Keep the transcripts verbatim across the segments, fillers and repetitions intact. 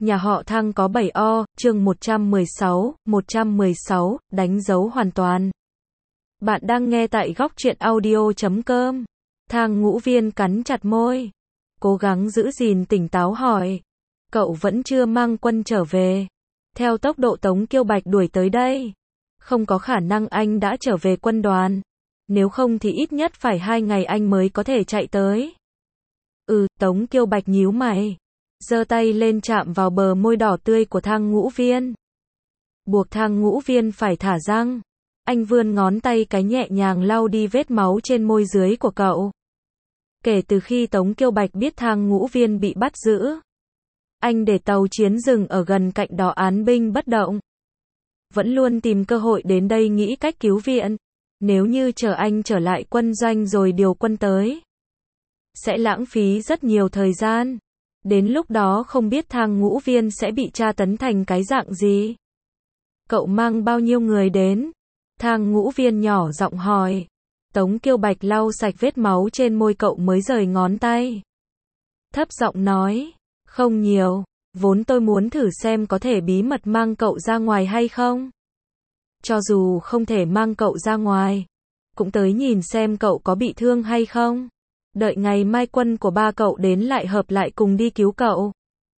Nhà họ Thang có bảy o, chương một trăm mười sáu, một trăm mười sáu, đánh dấu hoàn toàn. Bạn đang nghe tại góc truyện audio chấm com. Thang Ngũ Viên cắn chặt môi, cố gắng giữ gìn tỉnh táo hỏi. Cậu vẫn chưa mang quân trở về. Theo tốc độ Tống Kiêu Bạch đuổi tới đây, không có khả năng anh đã trở về quân đoàn. Nếu không thì ít nhất phải hai ngày anh mới có thể chạy tới. Ừ, Tống Kiêu Bạch nhíu mày, giơ tay lên chạm vào bờ môi đỏ tươi của Thang Ngũ Viên. Buộc Thang Ngũ Viên phải thả răng. Anh vươn ngón tay cái nhẹ nhàng lau đi vết máu trên môi dưới của cậu. Kể từ khi Tống Kiêu Bạch biết Thang Ngũ Viên bị bắt giữ, anh để tàu chiến dừng ở gần cạnh đó án binh bất động. Vẫn luôn tìm cơ hội đến đây nghĩ cách cứu viện. Nếu như chờ anh trở lại quân doanh rồi điều quân tới, sẽ lãng phí rất nhiều thời gian. Đến lúc đó không biết Thang Ngũ Viên sẽ bị tra tấn thành cái dạng gì. Cậu mang bao nhiêu người đến? Thang Ngũ Viên nhỏ giọng hỏi. Tống Kiêu Bạch lau sạch vết máu trên môi cậu mới rời ngón tay. Thấp giọng nói, không nhiều, vốn tôi muốn thử xem có thể bí mật mang cậu ra ngoài hay không. Cho dù không thể mang cậu ra ngoài, cũng tới nhìn xem cậu có bị thương hay không. Đợi ngày mai quân của ba cậu đến lại hợp lại cùng đi cứu cậu.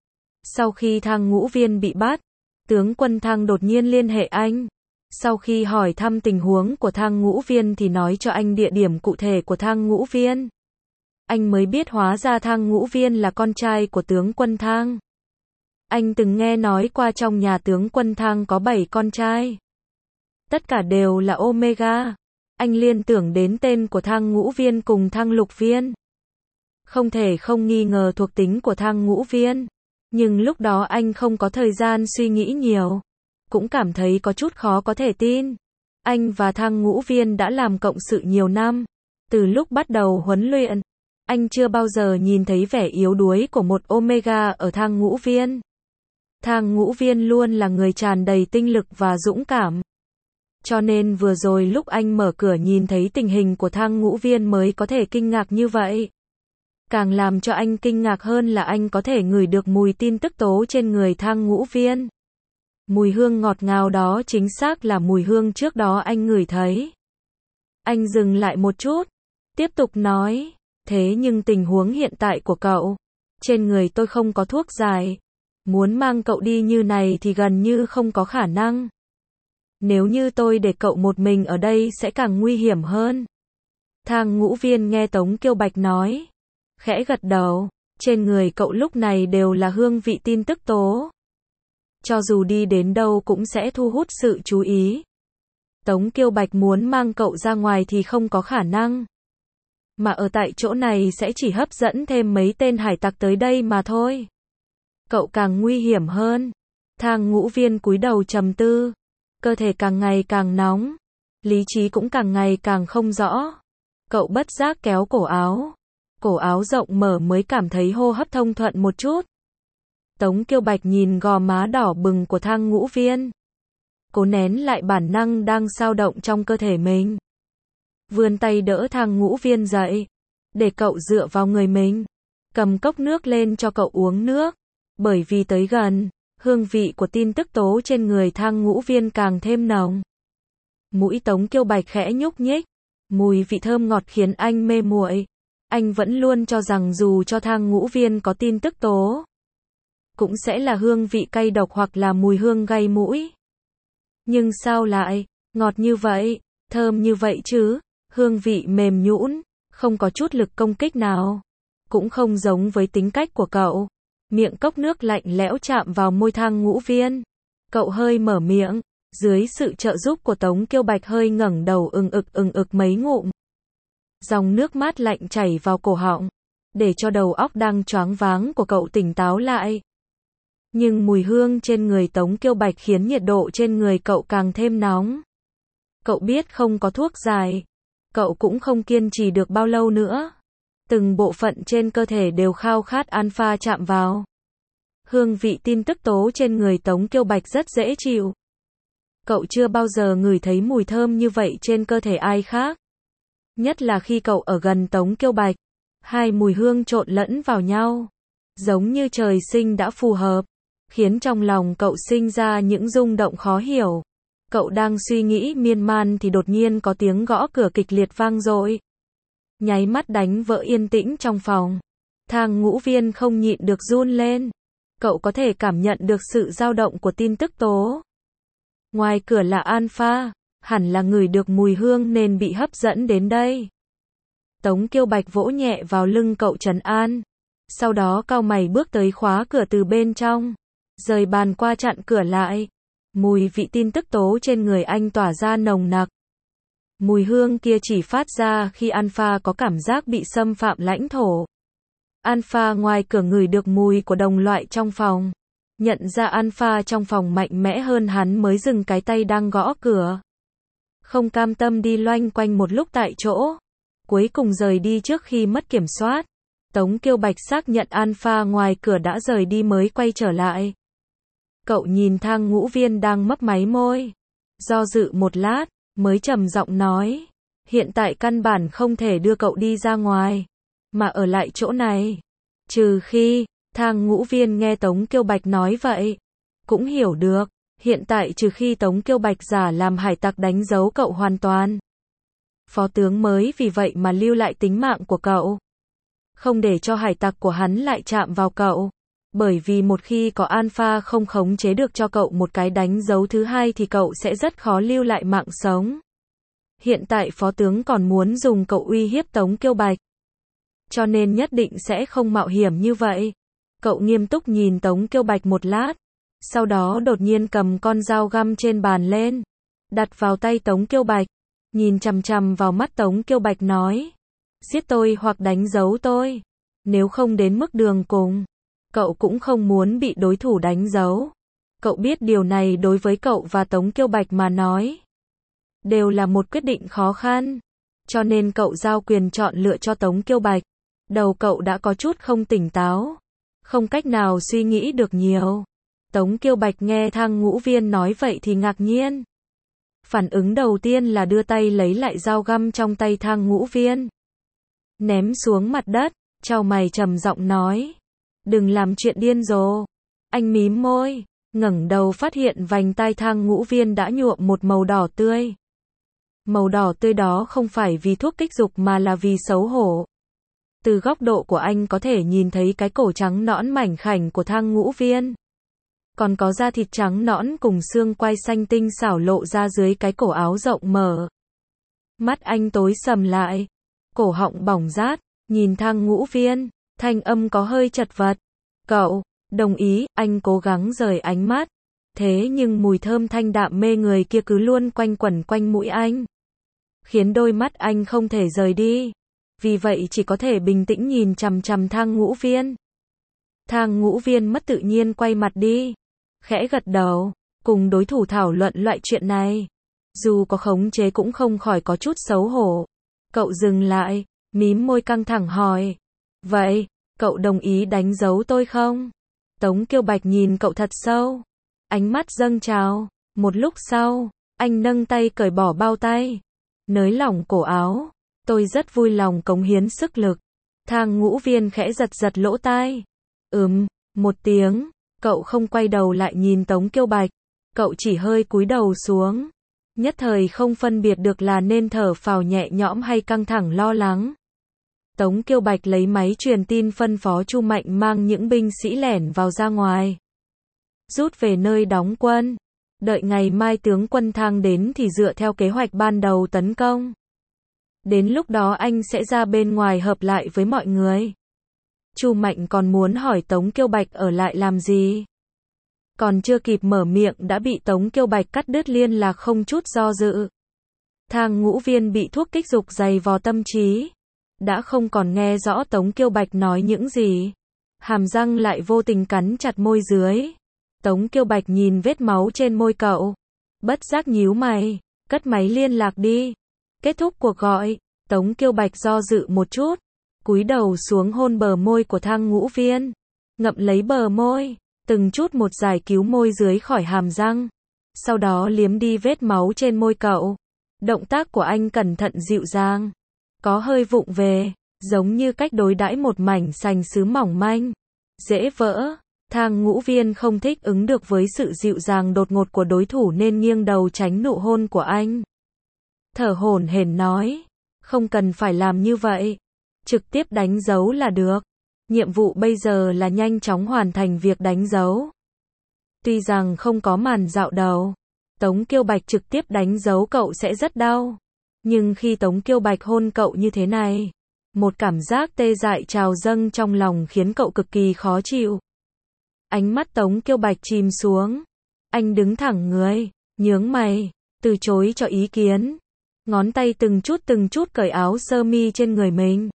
Sau khi Thang Ngũ Viên bị bắt, tướng quân Thang đột nhiên liên hệ anh. Sau khi hỏi thăm tình huống của Thang Ngũ Viên thì nói cho anh địa điểm cụ thể của Thang Ngũ Viên. Anh mới biết hóa ra Thang Ngũ Viên là con trai của tướng quân Thang. Anh từng nghe nói qua trong nhà tướng quân Thang có bảy con trai. Tất cả đều là Omega. Anh liên tưởng đến tên của Thang Ngũ Viên cùng Thang Lục Viên. Không thể không nghi ngờ thuộc tính của Thang Ngũ Viên. Nhưng lúc đó anh không có thời gian suy nghĩ nhiều. Cũng cảm thấy có chút khó có thể tin. Anh và Thang Ngũ Viên đã làm cộng sự nhiều năm. Từ lúc bắt đầu huấn luyện, anh chưa bao giờ nhìn thấy vẻ yếu đuối của một Omega ở Thang Ngũ Viên. Thang Ngũ Viên luôn là người tràn đầy tinh lực và dũng cảm. Cho nên vừa rồi lúc anh mở cửa nhìn thấy tình hình của Thang Ngũ Viên mới có thể kinh ngạc như vậy. Càng làm cho anh kinh ngạc hơn là anh có thể ngửi được mùi tin tức tố trên người Thang Ngũ Viên. Mùi hương ngọt ngào đó chính xác là mùi hương trước đó anh ngửi thấy. Anh dừng lại một chút, tiếp tục nói, thế nhưng tình huống hiện tại của cậu, trên người tôi không có thuốc giải. Muốn mang cậu đi như này thì gần như không có khả năng. Nếu như tôi để cậu một mình ở đây sẽ càng nguy hiểm hơn. Thang Ngũ Viên nghe Tống Kiêu Bạch nói, khẽ gật đầu, trên người cậu lúc này đều là hương vị tin tức tố. Cho dù đi đến đâu cũng sẽ thu hút sự chú ý. Tống Kiêu Bạch muốn mang cậu ra ngoài thì không có khả năng. Mà ở tại chỗ này sẽ chỉ hấp dẫn thêm mấy tên hải tặc tới đây mà thôi. Cậu càng nguy hiểm hơn. Thang Ngũ Viên cúi đầu trầm tư. Cơ thể càng ngày càng nóng. Lý trí cũng càng ngày càng không rõ. Cậu bất giác kéo cổ áo. Cổ áo rộng mở mới cảm thấy hô hấp thông thuận một chút. Tống Kiêu Bạch nhìn gò má đỏ bừng của Thang Ngũ Viên. Cố nén lại bản năng đang dao động trong cơ thể mình. Vươn tay đỡ Thang Ngũ Viên dậy. Để cậu dựa vào người mình. Cầm cốc nước lên cho cậu uống nước. Bởi vì tới gần, hương vị của tin tức tố trên người Thang Ngũ Viên càng thêm nồng. Mũi Tống Kiêu Bạch khẽ nhúc nhích. Mùi vị thơm ngọt khiến anh mê muội. Anh vẫn luôn cho rằng dù cho Thang Ngũ Viên có tin tức tố, cũng sẽ là hương vị cay độc hoặc là mùi hương gây mũi. Nhưng sao lại ngọt như vậy, thơm như vậy chứ? Hương vị mềm nhũn, không có chút lực công kích nào. Cũng không giống với tính cách của cậu. Miệng cốc nước lạnh lẽo chạm vào môi Thang Ngũ Viên. Cậu hơi mở miệng. Dưới sự trợ giúp của Tống Kiêu Bạch hơi ngẩng đầu ừng ực ừng ực mấy ngụm. Dòng nước mát lạnh chảy vào cổ họng. Để cho đầu óc đang choáng váng của cậu tỉnh táo lại. Nhưng mùi hương trên người Tống Kiêu Bạch khiến nhiệt độ trên người cậu càng thêm nóng. Cậu biết không có thuốc giải. Cậu cũng không kiên trì được bao lâu nữa. Từng bộ phận trên cơ thể đều khao khát alpha chạm vào. Hương vị tin tức tố trên người Tống Kiêu Bạch rất dễ chịu. Cậu chưa bao giờ ngửi thấy mùi thơm như vậy trên cơ thể ai khác. Nhất là khi cậu ở gần Tống Kiêu Bạch. Hai mùi hương trộn lẫn vào nhau. Giống như trời sinh đã phù hợp. khiến trong lòng cậu sinh ra những rung động khó hiểu. Cậu đang suy nghĩ miên man thì đột nhiên có tiếng gõ cửa kịch liệt vang dội. Nháy mắt đánh vỡ yên tĩnh trong phòng. Thang Ngũ Viên không nhịn được run lên. Cậu có thể cảm nhận được sự dao động của tin tức tố. Ngoài cửa là Alpha, hẳn là ngửi được mùi hương nên bị hấp dẫn đến đây. Tống Kiêu Bạch vỗ nhẹ vào lưng cậu trấn an. Sau đó cau mày bước tới khóa cửa từ bên trong. Rời bàn qua chặn cửa lại. Mùi vị tin tức tố trên người anh tỏa ra nồng nặc. Mùi hương kia chỉ phát ra khi Alpha có cảm giác bị xâm phạm lãnh thổ. Alpha ngoài cửa ngửi được mùi của đồng loại trong phòng. Nhận ra Alpha trong phòng mạnh mẽ hơn hắn mới dừng cái tay đang gõ cửa. Không cam tâm đi loanh quanh một lúc tại chỗ. Cuối cùng rời đi trước khi mất kiểm soát. Tống Kiêu Bạch xác nhận Alpha ngoài cửa đã rời đi mới quay trở lại. Cậu nhìn Thang Ngũ Viên đang mấp máy môi. Do dự một lát, mới trầm giọng nói. Hiện tại căn bản không thể đưa cậu đi ra ngoài. Mà ở lại chỗ này. Trừ khi, Thang Ngũ Viên nghe Tống Kiêu Bạch nói vậy. Cũng hiểu được, hiện tại trừ khi Tống Kiêu Bạch giả làm hải tặc đánh dấu cậu hoàn toàn. Phó tướng mới vì vậy mà lưu lại tính mạng của cậu. Không để cho hải tặc của hắn lại chạm vào cậu. Bởi vì một khi có Alpha không khống chế được cho cậu một cái đánh dấu thứ hai thì cậu sẽ rất khó lưu lại mạng sống. Hiện tại phó tướng còn muốn dùng cậu uy hiếp Tống Kiêu Bạch. Cho nên nhất định sẽ không mạo hiểm như vậy. Cậu nghiêm túc nhìn Tống Kiêu Bạch một lát. Sau đó đột nhiên cầm con dao găm trên bàn lên. Đặt vào tay Tống Kiêu Bạch. Nhìn chằm chằm vào mắt Tống Kiêu Bạch nói. Giết tôi hoặc đánh dấu tôi. Nếu không đến mức đường cùng. Cậu cũng không muốn bị đối thủ đánh dấu. Cậu biết điều này đối với cậu và Tống Kiêu Bạch mà nói. Đều là một quyết định khó khăn. Cho nên cậu giao quyền chọn lựa cho Tống Kiêu Bạch. Đầu cậu đã có chút không tỉnh táo. Không cách nào suy nghĩ được nhiều. Tống Kiêu Bạch nghe Thang Ngũ Viên nói vậy thì ngạc nhiên. Phản ứng đầu tiên là đưa tay lấy lại dao găm trong tay Thang Ngũ Viên. Ném xuống mặt đất, chau mày trầm giọng nói. Đừng làm chuyện điên rồ. Anh mím môi, ngẩng đầu phát hiện vành tai Thang Ngũ Viên đã nhuộm một màu đỏ tươi. Màu đỏ tươi đó không phải vì thuốc kích dục mà là vì xấu hổ. Từ góc độ của anh có thể nhìn thấy cái cổ trắng nõn mảnh khảnh của Thang Ngũ Viên. Còn có da thịt trắng nõn cùng xương quai xanh tinh xảo lộ ra dưới cái cổ áo rộng mở. Mắt anh tối sầm lại. Cổ họng bỏng rát, nhìn Thang Ngũ Viên, thanh âm có hơi chật vật. Cậu, đồng ý, anh cố gắng rời ánh mắt. Thế nhưng mùi thơm thanh đạm mê người kia cứ luôn quanh quẩn quanh mũi anh. Khiến đôi mắt anh không thể rời đi. Vì vậy chỉ có thể bình tĩnh nhìn chằm chằm Thang Ngũ Viên. Thang Ngũ Viên mất tự nhiên quay mặt đi. Khẽ gật đầu, cùng đối thủ thảo luận loại chuyện này. Dù có khống chế cũng không khỏi có chút xấu hổ. Cậu dừng lại, mím môi căng thẳng hỏi. Vậy, cậu đồng ý đánh dấu tôi không? Tống Kiêu Bạch nhìn cậu thật sâu. Ánh mắt dâng trào. Một lúc sau, anh nâng tay cởi bỏ bao tay. Nới lỏng cổ áo. Tôi rất vui lòng cống hiến sức lực. Thang Ngũ Viên khẽ giật giật lỗ tai. Ừm, một tiếng. Cậu không quay đầu lại nhìn Tống Kiêu Bạch. Cậu chỉ hơi cúi đầu xuống. Nhất thời không phân biệt được là nên thở phào nhẹ nhõm hay căng thẳng lo lắng. Tống Kiêu Bạch lấy máy truyền tin phân phó Chu Mạnh mang những binh sĩ lẻn vào ra ngoài. Rút về nơi đóng quân. Đợi ngày mai tướng quân Thang đến thì dựa theo kế hoạch ban đầu tấn công. Đến lúc đó anh sẽ ra bên ngoài hợp lại với mọi người. Chu Mạnh còn muốn hỏi Tống Kiêu Bạch ở lại làm gì. Còn chưa kịp mở miệng đã bị Tống Kiêu Bạch cắt đứt liên lạc không chút do dự. Thang Ngũ Viên bị thuốc kích dục dày vò tâm trí. Đã không còn nghe rõ Tống Kiêu Bạch nói những gì. Hàm răng lại vô tình cắn chặt môi dưới. Tống Kiêu Bạch nhìn vết máu trên môi cậu. Bất giác nhíu mày. Cất máy liên lạc đi. Kết thúc cuộc gọi. Tống Kiêu Bạch do dự một chút. Cúi đầu xuống hôn bờ môi của Thang Ngũ Viên. Ngậm lấy bờ môi. Từng chút một giải cứu môi dưới khỏi hàm răng. Sau đó liếm đi vết máu trên môi cậu. Động tác của anh cẩn thận dịu dàng. Có hơi vụng về. Giống như cách đối đãi một mảnh sành sứ mỏng manh. Dễ vỡ. Thang Ngũ Viên không thích ứng được với sự dịu dàng đột ngột của đối thủ nên nghiêng đầu tránh nụ hôn của anh. Thở hổn hển nói, không cần phải làm như vậy, trực tiếp đánh dấu là được. Nhiệm vụ bây giờ là nhanh chóng hoàn thành việc đánh dấu. Tuy rằng không có màn dạo đầu, Tống Kiêu Bạch trực tiếp đánh dấu cậu sẽ rất đau. Nhưng khi Tống Kiêu Bạch hôn cậu như thế này, một cảm giác tê dại trào dâng trong lòng khiến cậu cực kỳ khó chịu. Ánh mắt Tống Kiêu Bạch chìm xuống. Anh đứng thẳng người, nhướng mày, từ chối cho ý kiến. Ngón tay từng chút từng chút cởi áo sơ mi trên người mình.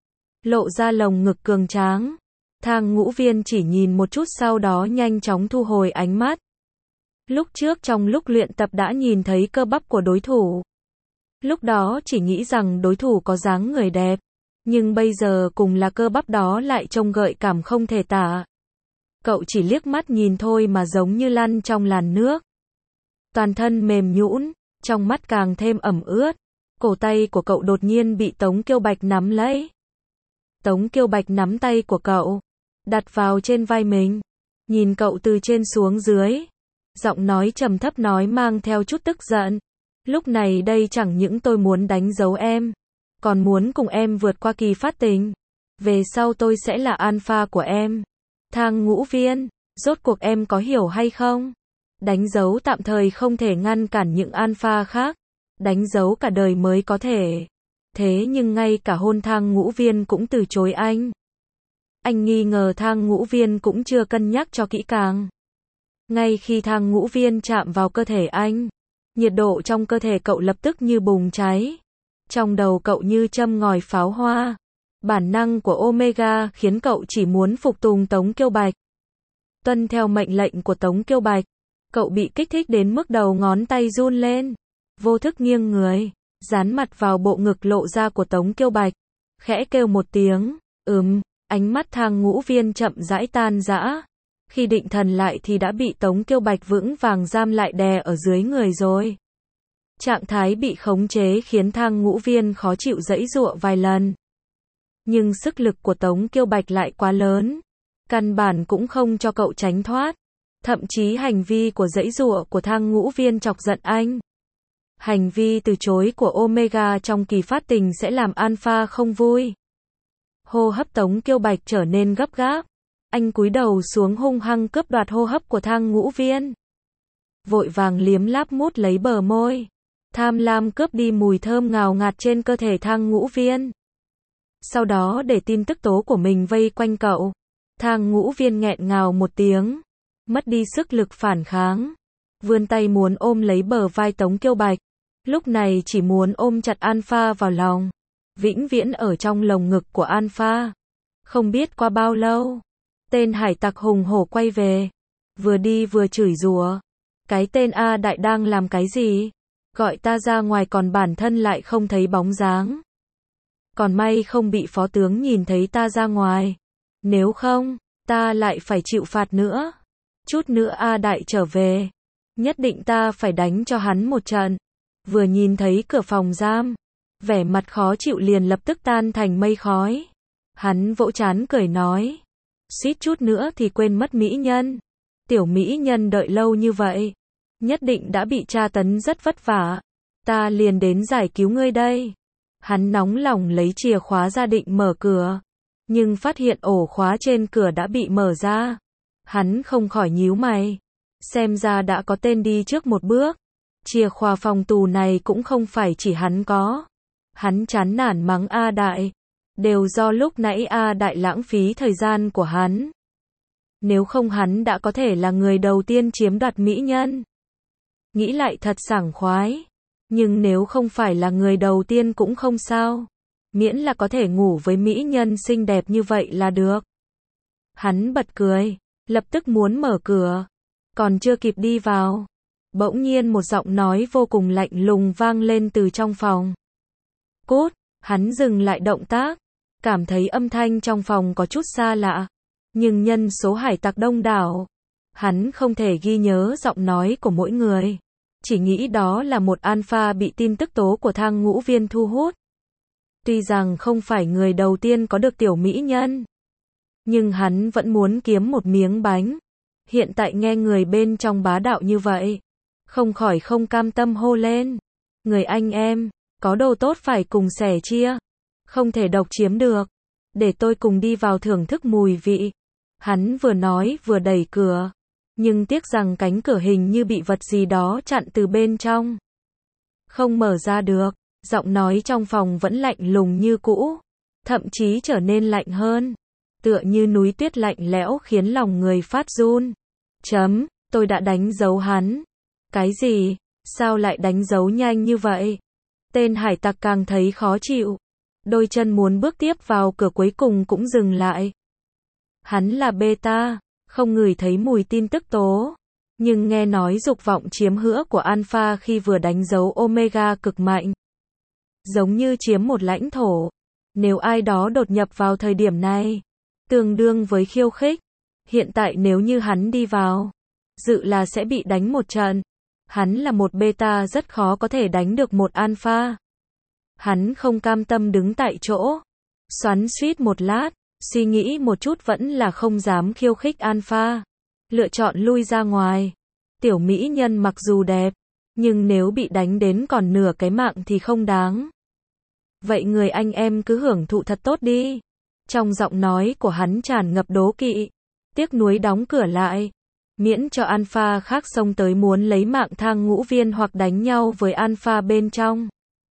Lộ ra lồng ngực cường tráng. Thang Ngũ Viên chỉ nhìn một chút sau đó nhanh chóng thu hồi ánh mắt. Lúc trước trong lúc luyện tập đã nhìn thấy cơ bắp của đối thủ. Lúc đó chỉ nghĩ rằng đối thủ có dáng người đẹp. Nhưng bây giờ cùng là cơ bắp đó lại trông gợi cảm không thể tả. Cậu chỉ liếc mắt nhìn thôi mà giống như lăn trong làn nước. Toàn thân mềm nhũn, trong mắt càng thêm ẩm ướt. Cổ tay của cậu đột nhiên bị Tống Kiêu Bạch nắm lấy. Tống Kiêu Bạch nắm tay của cậu, đặt vào trên vai mình, nhìn cậu từ trên xuống dưới. Giọng nói trầm thấp nói mang theo chút tức giận. Lúc này đây chẳng những tôi muốn đánh dấu em, còn muốn cùng em vượt qua kỳ phát tình. Về sau tôi sẽ là alpha của em. Thang Ngũ Viên, rốt cuộc em có hiểu hay không? Đánh dấu tạm thời không thể ngăn cản những alpha khác. Đánh dấu cả đời mới có thể. Thế nhưng ngay cả hôn Thang Ngũ Viên cũng từ chối anh. Anh nghi ngờ Thang Ngũ Viên cũng chưa cân nhắc cho kỹ càng. Ngay khi Thang Ngũ Viên chạm vào cơ thể anh, nhiệt độ trong cơ thể cậu lập tức như bùng cháy. Trong đầu cậu như châm ngòi pháo hoa. Bản năng của Omega khiến cậu chỉ muốn phục tùng Tống Kiêu Bạch. Tuân theo mệnh lệnh của Tống Kiêu Bạch, cậu bị kích thích đến mức đầu ngón tay run lên. Vô thức nghiêng người, dán mặt vào bộ ngực lộ ra của Tống Kiêu Bạch. Khẽ kêu một tiếng, ừm, ánh mắt Thang Ngũ Viên chậm rãi tan rã. Khi định thần lại thì đã bị Tống Kiêu Bạch vững vàng giam lại đè ở dưới người rồi. Trạng thái bị khống chế khiến Thang Ngũ Viên khó chịu giãy giụa vài lần. Nhưng sức lực của Tống Kiêu Bạch lại quá lớn. Căn bản cũng không cho cậu tránh thoát. Thậm chí hành vi của giãy giụa của Thang Ngũ Viên chọc giận anh. Hành vi từ chối của Omega trong kỳ phát tình sẽ làm alpha không vui. Hô hấp Tống Kiêu Bạch trở nên gấp gáp. Anh cúi đầu xuống hung hăng cướp đoạt hô hấp của Thang Ngũ Viên. Vội vàng liếm láp mút lấy bờ môi. Tham lam cướp đi mùi thơm ngào ngạt trên cơ thể Thang Ngũ Viên. Sau đó để tin tức tố của mình vây quanh cậu. Thang Ngũ Viên nghẹn ngào một tiếng. Mất đi sức lực phản kháng. Vươn tay muốn ôm lấy bờ vai Tống Kiêu Bạch. Lúc này chỉ muốn ôm chặt Alpha vào lòng. Vĩnh viễn ở trong lồng ngực của Alpha. Không biết qua bao lâu. Tên hải tặc hùng hổ quay về. Vừa đi vừa chửi rủa. Cái tên A Đại đang làm cái gì? Gọi ta ra ngoài còn bản thân lại không thấy bóng dáng. Còn may không bị phó tướng nhìn thấy ta ra ngoài. Nếu không, ta lại phải chịu phạt nữa. Chút nữa A Đại trở về. Nhất định ta phải đánh cho hắn một trận. Vừa nhìn thấy cửa phòng giam. Vẻ mặt khó chịu liền lập tức tan thành mây khói. Hắn vỗ trán cười nói. Suýt chút nữa thì quên mất mỹ nhân. Tiểu mỹ nhân đợi lâu như vậy. Nhất định đã bị tra tấn rất vất vả. Ta liền đến giải cứu ngươi đây. Hắn nóng lòng lấy chìa khóa ra định mở cửa. Nhưng phát hiện ổ khóa trên cửa đã bị mở ra. Hắn không khỏi nhíu mày. Xem ra đã có tên đi trước một bước. Chìa khóa phòng tù này cũng không phải chỉ hắn có. Hắn chán nản mắng A Đại. Đều do lúc nãy A Đại lãng phí thời gian của hắn. Nếu không hắn đã có thể là người đầu tiên chiếm đoạt mỹ nhân. Nghĩ lại thật sảng khoái. Nhưng nếu không phải là người đầu tiên cũng không sao. Miễn là có thể ngủ với mỹ nhân xinh đẹp như vậy là được. Hắn bật cười. Lập tức muốn mở cửa. Còn chưa kịp đi vào. Bỗng nhiên một giọng nói vô cùng lạnh lùng vang lên từ trong phòng. Cút. Hắn dừng lại động tác. Cảm thấy âm thanh trong phòng có chút xa lạ. Nhưng nhân số hải tặc đông đảo. Hắn không thể ghi nhớ giọng nói của mỗi người. Chỉ nghĩ đó là một alpha bị tin tức tố của Thang Ngũ Viên thu hút. Tuy rằng không phải người đầu tiên có được tiểu mỹ nhân. Nhưng hắn vẫn muốn kiếm một miếng bánh. Hiện tại nghe người bên trong bá đạo như vậy, không khỏi không cam tâm hô lên. Người anh em, có đồ tốt phải cùng sẻ chia, không thể độc chiếm được. Để tôi cùng đi vào thưởng thức mùi vị. Hắn vừa nói vừa đẩy cửa, nhưng tiếc rằng cánh cửa hình như bị vật gì đó chặn từ bên trong. Không mở ra được, giọng nói trong phòng vẫn lạnh lùng như cũ, thậm chí trở nên lạnh hơn, tựa như núi tuyết lạnh lẽo khiến lòng người phát run. Chấm, tôi đã đánh dấu hắn. Cái gì? Sao lại đánh dấu nhanh như vậy? Tên hải tặc càng thấy khó chịu. Đôi chân muốn bước tiếp vào cửa cuối cùng cũng dừng lại. Hắn là beta, không ngửi thấy mùi tin tức tố. Nhưng nghe nói dục vọng chiếm hữu của alpha khi vừa đánh dấu omega cực mạnh. Giống như chiếm một lãnh thổ. Nếu ai đó đột nhập vào thời điểm này, tương đương với khiêu khích. Hiện tại nếu như hắn đi vào, dự là sẽ bị đánh một trận. Hắn là một beta rất khó có thể đánh được một alpha. Hắn không cam tâm đứng tại chỗ, xoắn xuýt một lát, suy nghĩ một chút vẫn là không dám khiêu khích alpha. Lựa chọn lui ra ngoài. Tiểu mỹ nhân mặc dù đẹp, nhưng nếu bị đánh đến còn nửa cái mạng thì không đáng. Vậy người anh em cứ hưởng thụ thật tốt đi. Trong giọng nói của hắn tràn ngập đố kỵ. Tiếc nuối đóng cửa lại, miễn cho alpha khác xông tới muốn lấy mạng Thang Ngũ Viên hoặc đánh nhau với alpha bên trong.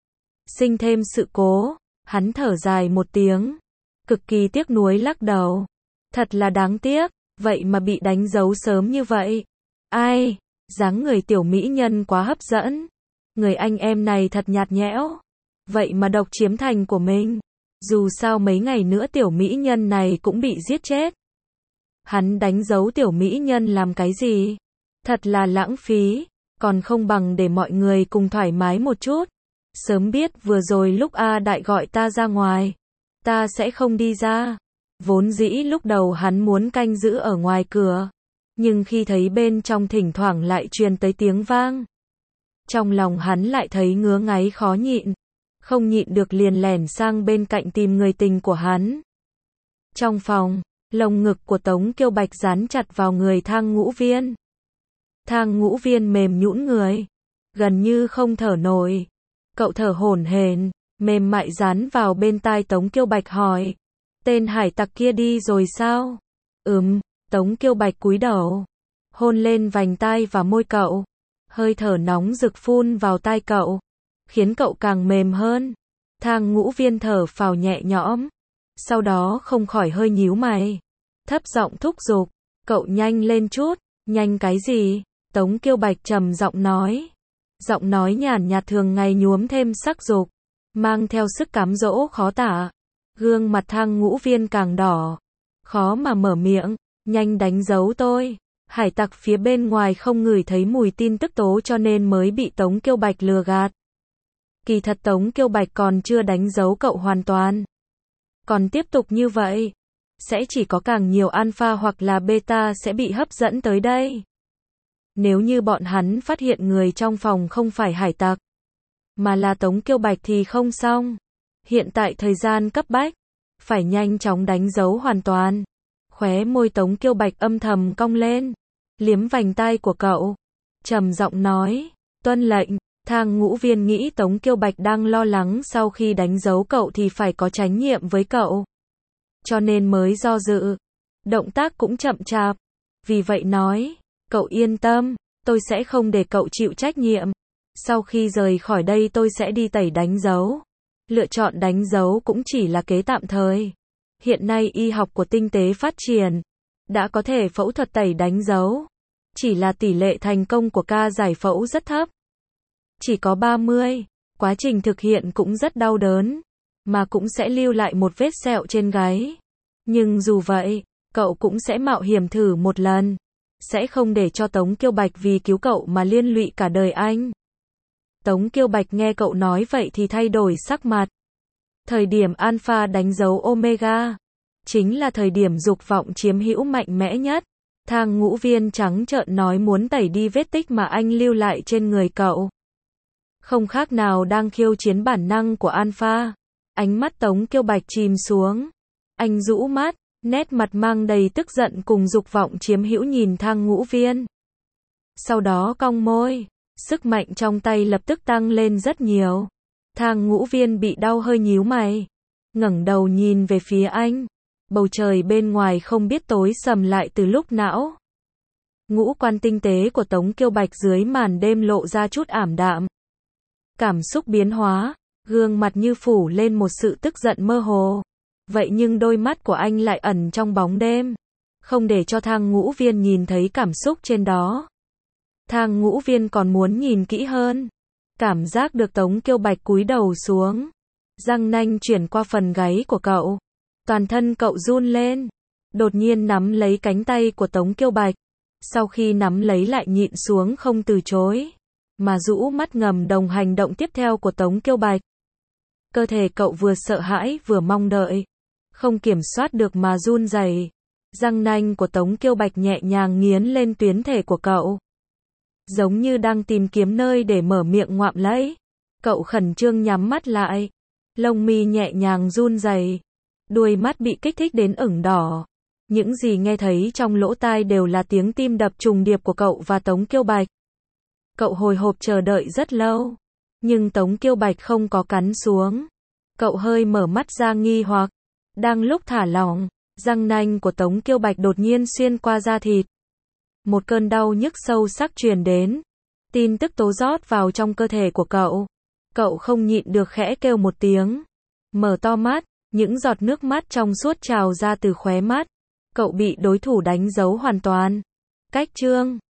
Sinh thêm sự cố, hắn thở dài một tiếng, cực kỳ tiếc nuối lắc đầu. Thật là đáng tiếc, vậy mà bị đánh dấu sớm như vậy. Ai, dáng người tiểu mỹ nhân quá hấp dẫn. Người anh em này thật nhạt nhẽo. Vậy mà độc chiếm thành của mình. Dù sao mấy ngày nữa tiểu mỹ nhân này cũng bị giết chết. Hắn đánh dấu tiểu mỹ nhân làm cái gì? Thật là lãng phí, còn không bằng để mọi người cùng thoải mái một chút. Sớm biết vừa rồi lúc A Đại gọi ta ra ngoài, ta sẽ không đi ra. Vốn dĩ lúc đầu hắn muốn canh giữ ở ngoài cửa, nhưng khi thấy bên trong thỉnh thoảng lại truyền tới tiếng vang, trong lòng hắn lại thấy ngứa ngáy khó nhịn, không nhịn được liền lẻn sang bên cạnh tìm người tình của hắn. Trong phòng, lồng ngực của Tống Kiêu Bạch dán chặt vào người Thang Ngũ Viên. Thang Ngũ Viên mềm nhũn người, gần như không thở nổi. Cậu thở hổn hển, mềm mại dán vào bên tai Tống Kiêu Bạch hỏi, tên hải tặc kia đi rồi sao? Ừm, Tống Kiêu Bạch cúi đầu, hôn lên vành tai và môi cậu, hơi thở nóng rực phun vào tai cậu, khiến cậu càng mềm hơn. Thang Ngũ Viên thở phào nhẹ nhõm, sau đó không khỏi hơi nhíu mày, thấp giọng thúc giục, cậu nhanh lên chút. Nhanh cái gì? Tống Kiêu Bạch trầm giọng nói. Giọng nói nhàn nhạt thường ngày nhuốm thêm sắc dục, mang theo sức cám dỗ khó tả. Gương mặt Thang Ngũ Viên càng đỏ, khó mà mở miệng. Nhanh đánh dấu tôi. Hải tặc phía bên ngoài không ngửi thấy mùi tin tức tố cho nên mới bị Tống Kiêu Bạch lừa gạt. Kỳ thật Tống Kiêu Bạch còn chưa đánh dấu cậu hoàn toàn. Còn tiếp tục như vậy, sẽ chỉ có càng nhiều alpha hoặc là beta sẽ bị hấp dẫn tới đây. Nếu như bọn hắn phát hiện người trong phòng không phải hải tặc, mà là Tống Kiêu Bạch thì không xong. Hiện tại thời gian cấp bách, phải nhanh chóng đánh dấu hoàn toàn. Khóe môi Tống Kiêu Bạch âm thầm cong lên, liếm vành tai của cậu, trầm giọng nói, tuân lệnh. Thang Ngũ Viên nghĩ Tống Kiêu Bạch đang lo lắng sau khi đánh dấu cậu thì phải có trách nhiệm với cậu, cho nên mới do dự, động tác cũng chậm chạp. Vì vậy nói, cậu yên tâm, tôi sẽ không để cậu chịu trách nhiệm. Sau khi rời khỏi đây tôi sẽ đi tẩy đánh dấu. Lựa chọn đánh dấu cũng chỉ là kế tạm thời. Hiện nay y học của tinh tế phát triển, đã có thể phẫu thuật tẩy đánh dấu. Chỉ là tỷ lệ thành công của ca giải phẫu rất thấp. Chỉ có ba mươi, quá trình thực hiện cũng rất đau đớn, mà cũng sẽ lưu lại một vết sẹo trên gáy. Nhưng dù vậy, cậu cũng sẽ mạo hiểm thử một lần. Sẽ không để cho Tống Kiêu Bạch vì cứu cậu mà liên lụy cả đời anh. Tống Kiêu Bạch nghe cậu nói vậy thì thay đổi sắc mặt. Thời điểm alpha đánh dấu omega, chính là thời điểm dục vọng chiếm hữu mạnh mẽ nhất. Thang Ngũ Viên trắng trợn nói muốn tẩy đi vết tích mà anh lưu lại trên người cậu. Không khác nào đang khiêu chiến bản năng của alpha. Ánh mắt Tống Kiêu Bạch chìm xuống. Anh rũ mắt, Nét mặt mang đầy tức giận cùng dục vọng chiếm hữu nhìn Thang Ngũ Viên. Sau đó cong môi, sức mạnh trong tay lập tức tăng lên rất nhiều. Thang Ngũ Viên bị đau hơi nhíu mày, ngẩng đầu nhìn về phía anh. Bầu trời bên ngoài không biết tối sầm lại từ lúc nào. Ngũ quan tinh tế của Tống Kiêu Bạch dưới màn đêm lộ ra chút ảm đạm. Cảm xúc biến hóa, gương mặt như phủ lên một sự tức giận mơ hồ. Vậy nhưng đôi mắt của anh lại ẩn trong bóng đêm, không để cho Thang Ngũ Viên nhìn thấy cảm xúc trên đó. Thang Ngũ Viên còn muốn nhìn kỹ hơn, cảm giác được Tống Kiêu Bạch cúi đầu xuống, răng nanh chuyển qua phần gáy của cậu. Toàn thân cậu run lên, đột nhiên nắm lấy cánh tay của Tống Kiêu Bạch. Sau khi nắm lấy lại nhịn xuống không từ chối, mà rũ mắt ngầm đồng hành động tiếp theo của Tống Kiêu Bạch. Cơ thể cậu vừa sợ hãi vừa mong đợi, không kiểm soát được mà run rẩy. Răng nanh của Tống Kiêu Bạch nhẹ nhàng nghiến lên tuyến thể của cậu, giống như đang tìm kiếm nơi để mở miệng ngoạm lấy. Cậu khẩn trương nhắm mắt lại, lông mi nhẹ nhàng run rẩy, đuôi mắt bị kích thích đến ửng đỏ. Những gì nghe thấy trong lỗ tai đều là tiếng tim đập trùng điệp của cậu và Tống Kiêu Bạch. Cậu hồi hộp chờ đợi rất lâu, nhưng Tống Kiêu Bạch không có cắn xuống. Cậu hơi mở mắt ra nghi hoặc. Đang lúc thả lỏng, răng nanh của Tống Kiêu Bạch đột nhiên xuyên qua da thịt. Một cơn đau nhức sâu sắc truyền đến. Tin tức tố rót vào trong cơ thể của cậu. Cậu không nhịn được khẽ kêu một tiếng. Mở to mắt, những giọt nước mắt trong suốt trào ra từ khóe mắt. Cậu bị đối thủ đánh dấu hoàn toàn. Cách chương